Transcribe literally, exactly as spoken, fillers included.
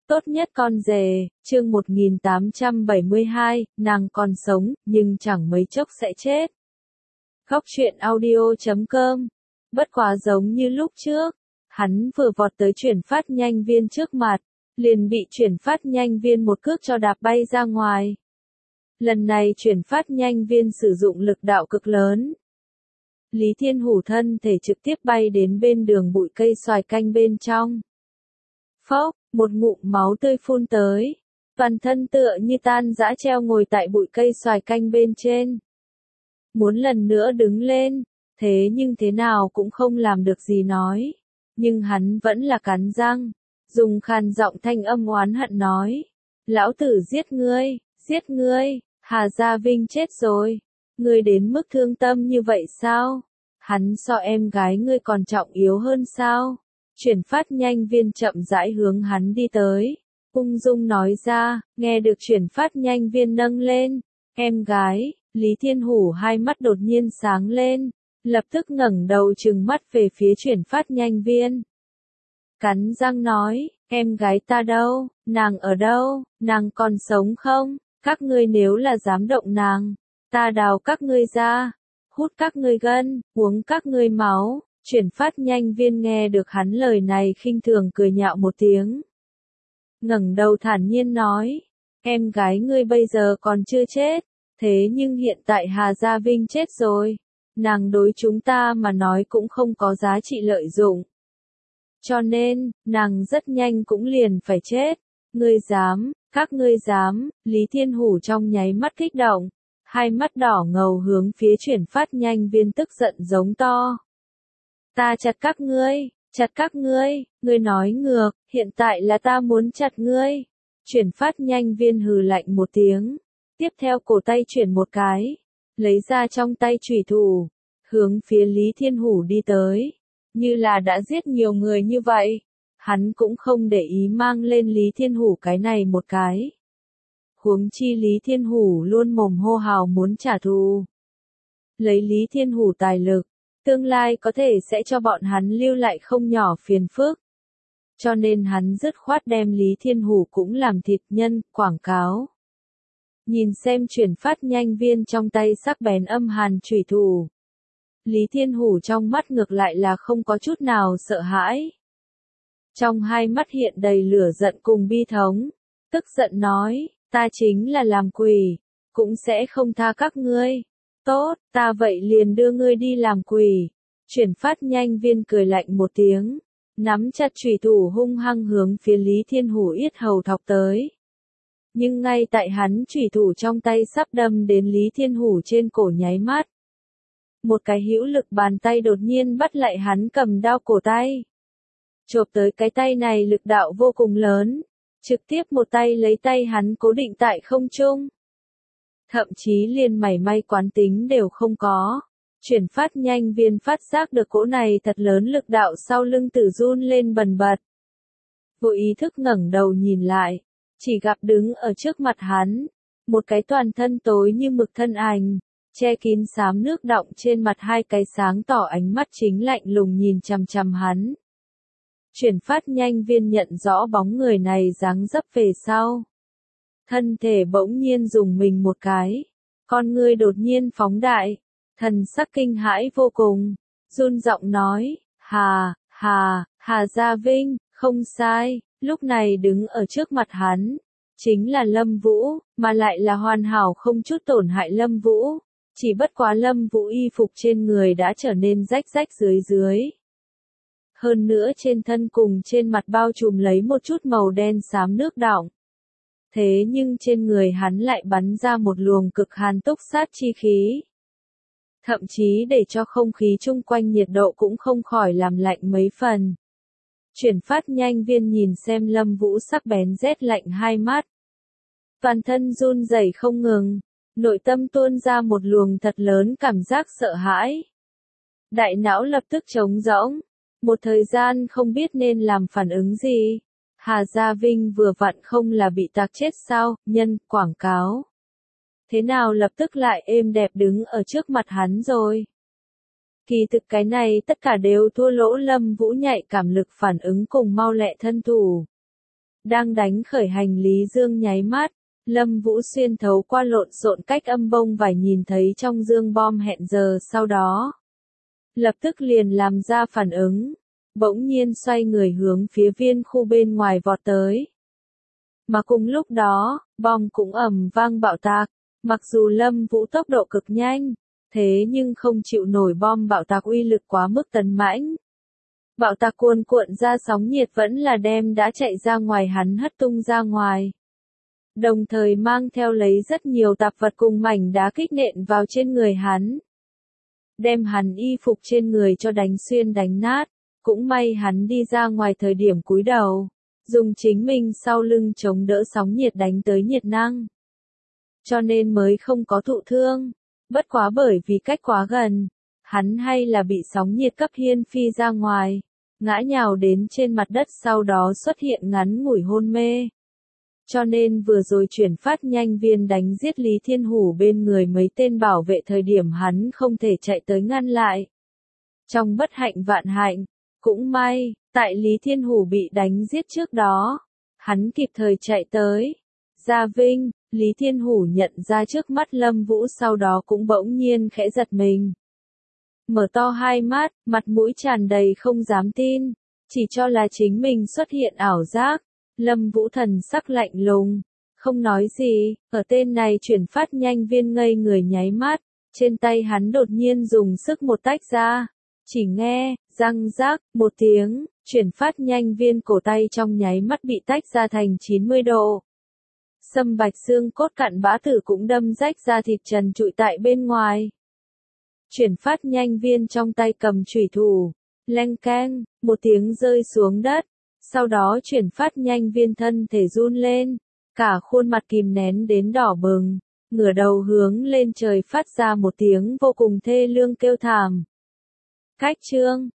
Tốt nhất con rể, chương một nghìn tám trăm bảy mươi hai, nàng còn sống, nhưng chẳng mấy chốc sẽ chết. Góc truyện audio chấm com. Bất quá giống như lúc trước, hắn vừa vọt tới chuyển phát nhanh viên trước mặt, liền bị chuyển phát nhanh viên một cước cho đạp bay ra ngoài. Lần này chuyển phát nhanh viên sử dụng lực đạo cực lớn. Lý Thiên Hủ thân thể trực tiếp bay đến bên đường bụi cây xoài canh bên trong. Phốc, một ngụm máu tươi phun tới, toàn thân tựa như tan rã treo ngồi tại bụi cây xoài canh bên trên. Muốn lần nữa đứng lên, thế nhưng thế nào cũng không làm được gì nói. Nhưng hắn vẫn là cắn răng, dùng khàn giọng thanh âm oán hận nói. Lão tử giết ngươi, giết ngươi, Hà Gia Vinh chết rồi. Ngươi đến mức thương tâm như vậy sao? Hắn so em gái ngươi còn trọng yếu hơn sao? Chuyển phát nhanh viên chậm rãi hướng hắn đi tới. Ung dung nói ra, nghe được chuyển phát nhanh viên nâng lên. Em gái, Lý Thiên Hủ hai mắt đột nhiên sáng lên. Lập tức ngẩng đầu trừng mắt về phía chuyển phát nhanh viên. Cắn răng nói, em gái ta đâu, nàng ở đâu, nàng còn sống không? Các ngươi nếu là dám động nàng, ta đào các ngươi ra, hút các ngươi gân, uống các ngươi máu. Chuyển phát nhanh viên nghe được hắn lời này khinh thường cười nhạo một tiếng. Ngẩng đầu thản nhiên nói, em gái ngươi bây giờ còn chưa chết, thế nhưng hiện tại Hà Gia Vinh chết rồi, nàng đối chúng ta mà nói cũng không có giá trị lợi dụng. Cho nên, nàng rất nhanh cũng liền phải chết. Ngươi dám, các ngươi dám, Lý Thiên Hủ trong nháy mắt kích động, hai mắt đỏ ngầu hướng phía chuyển phát nhanh viên tức giận giống to. Ta chặt các ngươi, chặt các ngươi, ngươi nói ngược, hiện tại là ta muốn chặt ngươi. Chuyển phát nhanh viên hừ lạnh một tiếng, tiếp theo cổ tay chuyển một cái, lấy ra trong tay chủy thủ, hướng phía Lý Thiên Hủ đi tới. Như là đã giết nhiều người như vậy, hắn cũng không để ý mang lên Lý Thiên Hủ cái này một cái. Huống chi Lý Thiên Hủ luôn mồm hô hào muốn trả thù. Lấy Lý Thiên Hủ tài lực, tương lai có thể sẽ cho bọn hắn lưu lại không nhỏ phiền phức. Cho nên hắn dứt khoát đem Lý Thiên Hủ cũng làm thịt nhân, quảng cáo. Nhìn xem chuyển phát nhanh viên trong tay sắc bén âm hàn chủy thủ. Lý Thiên Hủ trong mắt ngược lại là không có chút nào sợ hãi. Trong hai mắt hiện đầy lửa giận cùng bi thống, tức giận nói, ta chính là làm quỷ, cũng sẽ không tha các ngươi. Tốt, ta vậy liền đưa ngươi đi làm quỷ. Chuyển phát nhanh viên cười lạnh một tiếng, nắm chặt chủy thủ hung hăng hướng phía Lý Thiên Hủ yết hầu thọc tới. Nhưng ngay tại hắn chủy thủ trong tay sắp đâm đến Lý Thiên Hủ trên cổ nháy mắt. Một cái hữu lực bàn tay đột nhiên bắt lại hắn cầm đao cổ tay. Chộp tới cái tay này lực đạo vô cùng lớn, trực tiếp một tay lấy tay hắn cố định tại không trung. Thậm chí liền mảy may quán tính đều không có. Chuyển phát nhanh viên phát giác được cỗ này thật lớn lực đạo sau lưng tử run lên bần bật. Vô ý thức ngẩng đầu nhìn lại, chỉ gặp đứng ở trước mặt hắn, một cái toàn thân tối như mực thân ảnh, che kín xám nước đọng trên mặt hai cái sáng tỏ ánh mắt chính lạnh lùng nhìn chằm chằm hắn. Chuyển phát nhanh viên nhận rõ bóng người này dáng dấp về sau. Thân thể bỗng nhiên dùng mình một cái, con ngươi đột nhiên phóng đại, thần sắc kinh hãi vô cùng, run giọng nói, Hà, Hà, Hà Gia Vinh, không sai, lúc này đứng ở trước mặt hắn, chính là Lâm Vũ, mà lại là hoàn hảo không chút tổn hại Lâm Vũ, chỉ bất quá Lâm Vũ y phục trên người đã trở nên rách rách dưới dưới. Hơn nữa trên thân cùng trên mặt bao trùm lấy một chút màu đen xám nước đọng. Thế nhưng trên người hắn lại bắn ra một luồng cực hàn túc sát chi khí. Thậm chí để cho không khí chung quanh nhiệt độ cũng không khỏi làm lạnh mấy phần. Chuyển phát nhanh viên nhìn xem Lâm Vũ sắc bén rét lạnh hai mắt. Toàn thân run rẩy không ngừng, nội tâm tuôn ra một luồng thật lớn cảm giác sợ hãi. Đại não lập tức trống rỗng, một thời gian không biết nên làm phản ứng gì. Hà Gia Vinh vừa vặn không là bị tạc chết sao, nhân, quảng cáo. Thế nào lập tức lại êm đẹp đứng ở trước mặt hắn rồi. Kỳ thực cái này tất cả đều thua lỗ Lâm Vũ nhạy cảm lực phản ứng cùng mau lẹ thân thủ. Đang đánh khởi hành lý dương nháy mắt, Lâm Vũ xuyên thấu qua lộn xộn cách âm bông vải nhìn thấy trong dương bom hẹn giờ sau đó. Lập tức liền làm ra phản ứng, bỗng nhiên xoay người hướng phía viên khu bên ngoài vọt tới. Mà cùng lúc đó, bom cũng ầm vang bạo tạc, mặc dù Lâm Vũ tốc độ cực nhanh, thế nhưng không chịu nổi bom bạo tạc uy lực quá mức tấn mãnh. Bạo tạc cuồn cuộn ra sóng nhiệt vẫn là đem đã chạy ra ngoài hắn hất tung ra ngoài. Đồng thời mang theo lấy rất nhiều tạp vật cùng mảnh đá kích nện vào trên người hắn. Đem hắn y phục trên người cho đánh xuyên đánh nát, cũng may hắn đi ra ngoài thời điểm cúi đầu, dùng chính mình sau lưng chống đỡ sóng nhiệt đánh tới nhiệt năng. Cho nên mới không có thụ thương, bất quá bởi vì cách quá gần, hắn hay là bị sóng nhiệt cấp hiên phi ra ngoài, ngã nhào đến trên mặt đất sau đó xuất hiện ngắn ngủi hôn mê. Cho nên vừa rồi chuyển phát nhanh viên đánh giết Lý Thiên Hủ bên người mấy tên bảo vệ thời điểm hắn không thể chạy tới ngăn lại. Trong bất hạnh vạn hạnh, cũng may, tại Lý Thiên Hủ bị đánh giết trước đó, hắn kịp thời chạy tới. Gia Vinh, Lý Thiên Hủ nhận ra trước mắt Lâm Vũ sau đó cũng bỗng nhiên khẽ giật mình. Mở to hai mắt, mặt mũi tràn đầy không dám tin, chỉ cho là chính mình xuất hiện ảo giác. Lâm Vũ thần sắc lạnh lùng, không nói gì, ở tên này chuyển phát nhanh viên ngây người nháy mắt, trên tay hắn đột nhiên dùng sức một tách ra, chỉ nghe, răng rác, một tiếng, chuyển phát nhanh viên cổ tay trong nháy mắt bị tách ra thành chín mươi độ. Sâm bạch xương cốt cặn bã tử cũng đâm rách ra thịt trần trụi tại bên ngoài. Chuyển phát nhanh viên trong tay cầm chủy thủ, leng keng, một tiếng rơi xuống đất. Sau đó chuyển phát nhanh viên thân thể run lên, cả khuôn mặt kìm nén đến đỏ bừng, ngửa đầu hướng lên trời phát ra một tiếng vô cùng thê lương kêu thảm. Cách chương